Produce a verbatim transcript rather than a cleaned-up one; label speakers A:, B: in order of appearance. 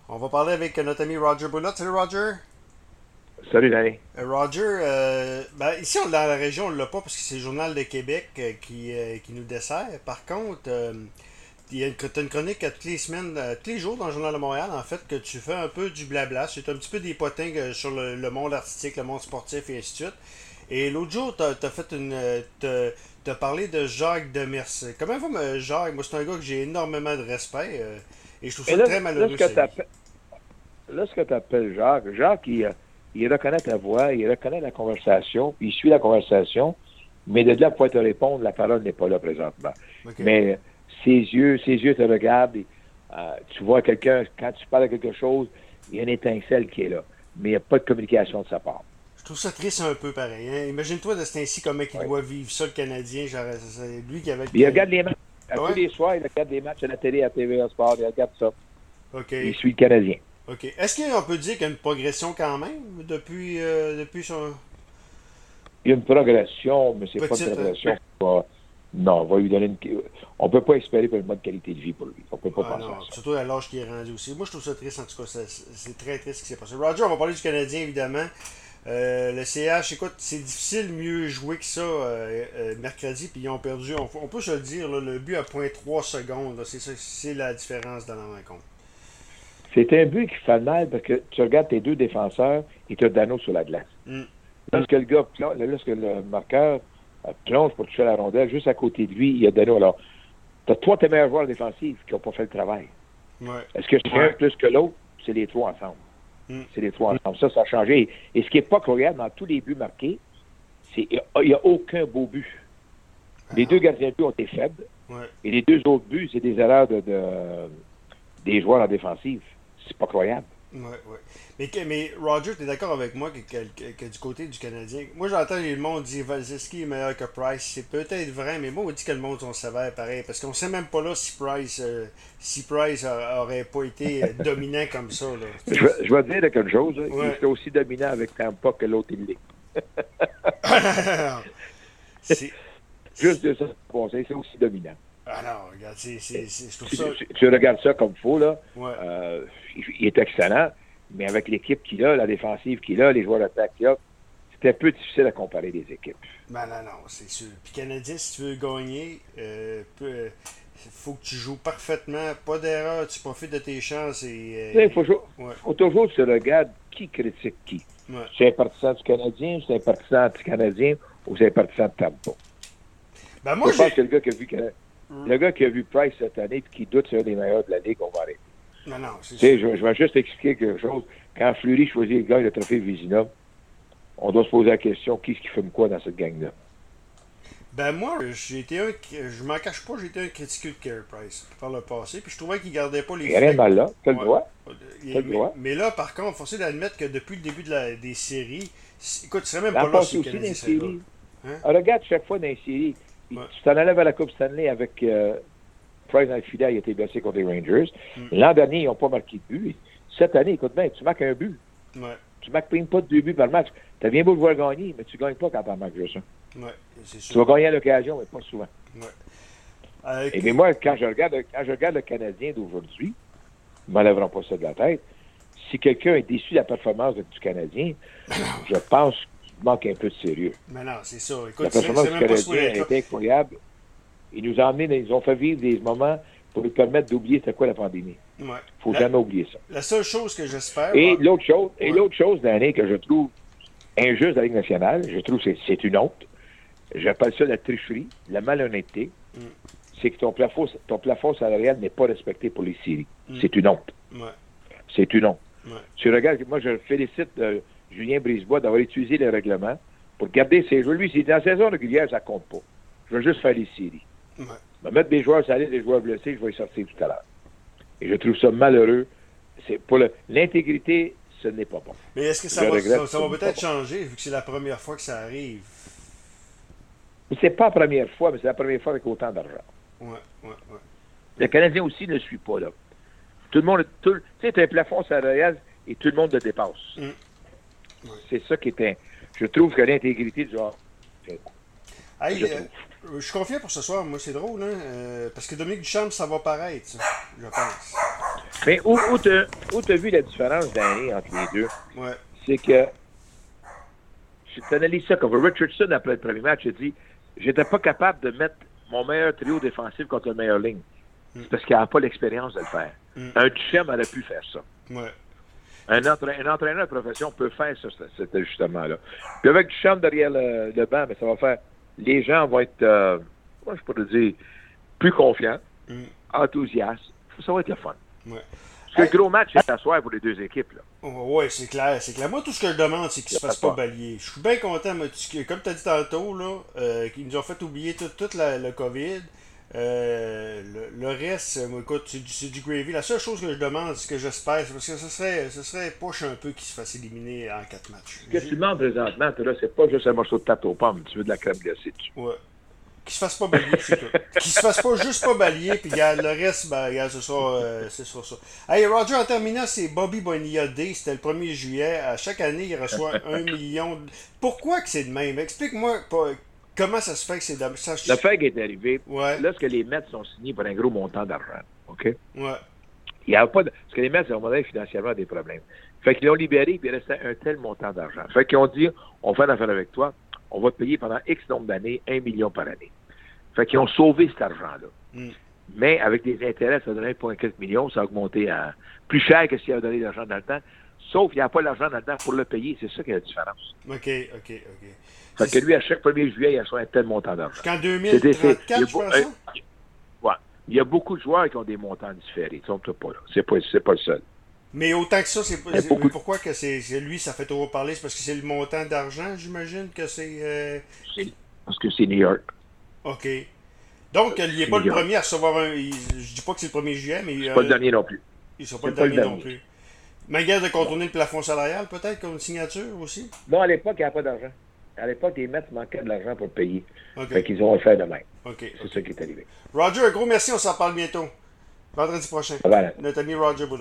A: On va parler avec notre ami Roger Boulotte. Salut Roger.
B: Salut, Danny.
A: Euh, Roger, euh, ben, ici on, dans la région on l'a pas parce que c'est le Journal de Québec euh, qui, euh, qui nous dessert. Par contre, euh, il y a une, t'as une chronique à toutes les semaines, euh, tous les jours dans le Journal de Montréal en fait, que tu fais un peu du blabla. C'est un petit peu des potins euh, sur le, le monde artistique, le monde sportif et ainsi de suite. Et l'autre jour, t'as, t'as fait une. euh, T'as, t'as parlé de Jacques Demers. Comment va me- Jacques? Moi, c'est un gars que j'ai énormément de respect euh, et je trouve
B: Et
A: ça
B: là,
A: très
B: là, ce
A: malheureux,
B: que
A: c'est
B: tu
A: lui.
B: appelles, là, ce que tu appelles Jacques, Jacques, il, euh, il reconnaît ta voix, il reconnaît la conversation, puis il suit la conversation, mais de là, pour te répondre, la parole n'est pas là présentement.
A: Ok.
B: Mais ses yeux, ses yeux te regardent, et, euh, tu vois quelqu'un, quand tu parles de quelque chose, il y a une étincelle qui est là, mais il n'y a pas de communication de sa part.
A: Je trouve ça triste un peu pareil. Hein. Imagine-toi de cet ainsi comment il
B: Oui.
A: doit vivre ça, le Canadien. Genre, c'est lui qui avait
B: Il
A: le.
B: regarde les matchs, à tous
A: Ouais?
B: les soirs, il regarde les matchs à la télé, à T V A Sport, il regarde ça,
A: Ok.
B: il suit le Canadien.
A: Ok. Est-ce qu'on peut dire qu'il y a une progression quand même depuis, euh, depuis son.
B: Il y a une progression, mais c'est pas une
A: Petite, hein?
B: progression. Pas- non, on va lui donner une. On peut pas espérer pour une bonne qualité de vie pour lui. On peut pas
A: Ah
B: penser à
A: non,
B: ça.
A: surtout à l'âge qui est rendu aussi. Moi, je trouve ça triste en tout cas. C'est c'est très triste ce qui s'est passé. Roger, on va parler du Canadien évidemment. Euh, le C H, écoute, c'est difficile mieux jouer que ça euh, euh, mercredi, puis ils ont perdu. On, on peut se le dire, là, le but à point trois secondes, là, c'est ça, c'est la différence dans la rencontre.
B: C'est un but qui fait mal parce que tu regardes tes deux défenseurs et tu as Dano sur la glace.
A: Hmm.
B: Lorsque le gars, plonge- lorsque le marqueur euh, plonge pour toucher la rondelle, juste à côté de lui, il y a Dano. Alors, tu as trois de tes meilleurs joueurs défensifs qui n'ont pas fait le travail.
A: Ouais.
B: Est-ce que c'est un plus que l'autre? C'est les trois ensemble.
A: Hmm.
B: C'est les trois ensemble. Ça, ça a changé. Et ce qui n'est pas croyable dans tous les buts marqués, c'est qu'il n'y a aucun beau but. Les deux gardiens de but ont été faibles.
A: Ouais.
B: Et les deux autres buts, c'est des erreurs de, de- des joueurs en défensive. C'est pas croyable.
A: Ouais, ouais. Mais, que- mais Roger, t'es d'accord avec moi que, que- que- que du côté du Canadien, moi j'entends le monde dire Valzeski est meilleur que Price. C'est peut-être vrai, mais moi on dit que le monde sont sévères pareil. Parce qu'on sait même pas là si Price euh, si Price a- aurait pas été euh, dominant comme ça. Là.
B: Je, vais- je vais te dire quelque chose. Là. Il
A: Ouais.
B: serait aussi dominant avec Tampa que l'autre il l'est.
A: c'est.
B: Juste de ça, bon, c'est c'est aussi dominant.
A: Ah non, regarde, c'est, c'est, c'est- je trouve
B: Tu,
A: ça.
B: tu- tu regardes ça comme il faut, là.
A: Ouais.
B: Euh, il, il est excellent, mais avec l'équipe qu'il a, la défensive qu'il a, les joueurs d'attaque qu'il a, c'est un peu difficile à comparer les équipes.
A: Ben non, non, c'est sûr. Puis Canadien, si tu veux gagner, euh, peut- faut que tu joues parfaitement, pas d'erreur, tu profites de tes chances et.
B: Tu sais, Il faut, jou-
A: euh, ouais,
B: faut toujours que tu regardes qui critique qui.
A: ouais.
B: C'est un partisan du Canadien, c'est un partisan anti-canadien ou c'est un partisan de Tampa.
A: Ben moi,
B: Je pense
A: j'ai.
B: que le gars qui a vu, Cana- le gars qui a vu Price cette année et qui doute c'est un des meilleurs de la Ligue, on va arrêter.
A: Non, non, c'est
B: Tu sais,
A: sûr.
B: je, je vais juste expliquer quelque chose. Quand Fleury choisit le gars le trophée Vizina, on doit se poser la question qui est-ce qui fume quoi dans cette gang-là?
A: Ben moi, j'ai été un. Je m'en cache pas, j'ai été un critiqueux de Carey Price par le passé, puis je trouvais qu'il gardait pas les
B: Il n'y a rien de
A: flingues.
B: mal là. Tu as le
A: Ouais.
B: droit.
A: Il-
B: T'as le
A: mais,
B: droit.
A: mais là, par contre, forcé d'admettre que depuis le début de la, des séries, c'est- écoute, tu serais même
B: L'an
A: pas là si
B: passé
A: le
B: aussi dans
A: Canadien
B: les
A: serait là.
B: séries.
A: Hein?
B: Ah, regarde chaque fois dans les séries.
A: Ouais.
B: Tu t'en allais vers la Coupe Stanley avec euh, Price dans le filet, il a été blessé contre les Rangers.
A: Mm.
B: L'an dernier, ils n'ont pas marqué de but. Cette année, écoute bien, tu marques un but.
A: Ouais,
B: Tu marques même pas de deux buts par match. Tu as bien beau le voir gagner, mais tu ne gagnes pas quand tu en marques juste un.
A: ouais, c'est
B: Tu vas
A: sûr.
B: gagner à l'occasion, mais pas souvent.
A: Ouais. Euh,
B: Et bien moi, quand je regarde, quand je regarde le Canadien d'aujourd'hui, ils ne m'enlèveront pas ça de la tête. Si quelqu'un est déçu de la performance du Canadien, je pense qu'il manque un peu de sérieux.
A: mais non, c'est ça.
B: La
A: Écoute, c'est
B: performance
A: c'est
B: du
A: même pas supposé
B: Canadien a
A: être là.
B: été incroyable. Ils nous ont emmenés, ils ont fait vivre des moments pour nous permettre d'oublier c'était quoi la pandémie.
A: Ouais.
B: Il ne faut
A: La,
B: jamais oublier ça.
A: la seule chose que j'espère.
B: Et
A: bah,
B: l'autre chose, et
A: Ouais.
B: l'autre chose d'année que je trouve injuste dans la Ligue nationale, je trouve que c'est, c'est une honte. J'appelle ça la tricherie, la malhonnêteté.
A: Mm.
B: C'est que ton plafond, ton plafond salarial n'est pas respecté pour les séries.
A: Mm.
B: C'est une honte.
A: Ouais,
B: C'est une honte.
A: ouais.
B: Tu regardes, moi, je félicite euh, Julien Brisebois d'avoir utilisé les règlements pour garder ses joueurs. Lui, c'est dans la saison régulière, ça compte pas. Je veux juste faire les séries.
A: Ouais.
B: Je vais mettre des joueurs salés, des joueurs blessés, je vais les sortir tout à l'heure. Et je trouve ça malheureux. C'est pour le- l'intégrité, ce n'est pas bon.
A: Mais est-ce que ça
B: Je
A: va,
B: regrette,
A: ça, ça
B: ce
A: va
B: n'est
A: peut-être
B: pas
A: changer vu que c'est la première fois que ça arrive?
B: bon. C'est pas la première fois, mais c'est la première fois avec autant d'argent.
A: Ouais, ouais, ouais.
B: Le Canadien aussi ne suit pas, là. Tout le monde, tout, tu sais, tu as un plafond salarial et tout le monde le dépasse.
A: Mm. Ouais.
B: C'est ça qui est un. Je trouve que l'intégrité du genre.
A: Hey,
B: Je
A: euh, je suis confiant pour ce soir. Moi, c'est drôle, hein? euh, parce que Dominique Duchamp, ça va paraître, ça, je pense.
B: Mais où, où tu as vu la différence d'année entre les deux?
A: Ouais.
B: C'est que, je t'analyse ça comme Richardson, après le premier match, il a dit j'étais pas capable de mettre mon meilleur trio défensif contre la meilleure ligne. Mm. C'est parce qu'il n'avait pas l'expérience de le faire. Mm. Un Duchem aurait pu faire ça.
A: Ouais.
B: Un, entra un entraîneur de profession peut faire ça, cet ajustement-là. Puis avec Duchem derrière le, le banc, mais ça va faire. Les gens vont être, euh, moi je pourrais dire, plus confiants, mm. enthousiastes. Ça va être le fun.
A: Ouais.
B: Parce que hey. le gros match, c'est à soir pour les deux équipes. Là.
A: Oui, c'est clair, c'est clair. Moi, tout ce que je demande, c'est qu'ils ne se fassent pas balayer. Je suis bien content, mais tu, comme tu as dit tantôt, là, euh, qu'ils nous ont fait oublier tout, tout la, le COVID. Euh, le, le reste, moi, écoute, c'est du, c'est du gravy. La seule chose que je demande, ce que j'espère, c'est parce que ce serait, ce serait poche un peu qu'ils se fassent éliminer en quatre matchs.
B: Ce que tu demandes présentement, là, c'est pas juste un morceau de tarte aux pommes, tu veux de la crème glacée dessus.
A: Ouais. Qu'ils se fassent pas balayer, c'est tout. Qu'ils se fassent pas juste pas balayer, puis regarde, le reste, ben, regarde, ce sera, euh, ce sera ça. Hey, Roger, en terminant, c'est Bobby Bonilla Day, c'était le premier juillet. À chaque année, il reçoit un million. De... Pourquoi que c'est de même? Explique-moi pas, comment ça se fait que c'est de ça.
B: Le fait est arrivé,
A: ouais.
B: lorsque les Mets sont signés pour un gros montant d'argent, OK?
A: Ouais.
B: Il y a pas de... Parce que les Mets, ont modèle financièrement des problèmes. Fait qu'ils l'ont libéré, puis il restait un tel montant d'argent. Fait qu'ils ont dit, on fait l'affaire avec toi, on va te payer pendant X nombre d'années, un million par année. Fait qu'ils ont sauvé cet argent-là. Mm. Mais avec des intérêts, ça donnait un virgule quatre millions, ça a augmenté à plus cher que s'il avait donné de l'argent dans le temps. Sauf qu'il n'y a pas l'argent dans le temps pour le payer. C'est ça qui est la différence.
A: OK, OK, OK.
B: Fait que lui, à chaque premier juillet, il reçoit un tel montant d'argent.
A: Jusqu'en deux mille trente-quatre, je pense ça?
B: Ouais. Il y a beaucoup de joueurs qui ont des montants différés. Ils sont pas là. C'est pas, c'est pas le seul.
A: Mais autant que ça, c'est pas.
B: Beaucoup...
A: Mais pourquoi que c'est lui, ça fait trop parler? C'est parce que c'est le montant d'argent, j'imagine que c'est. Euh...
B: Parce que c'est New York.
A: OK. Donc, il n'est pas le premier à recevoir un. Il, je dis pas que c'est le premier juillet, mais.
B: C'est
A: euh,
B: pas le dernier non plus.
A: Il ne sera pas, le, pas dernier le dernier non plus. Manière de contourner le plafond salarial, peut-être, comme une signature aussi?
B: Non, à l'époque, il n'y avait pas d'argent. À l'époque, les Mets manquaient de l'argent pour payer.
A: Okay.
B: Fait qu'ils ont fait de même.
A: Okay.
B: C'est
A: okay.
B: ça qui est arrivé.
A: Roger, un gros merci, on s'en parle bientôt. Vendredi prochain.
B: Voilà.
A: Notre ami Roger Boudreau.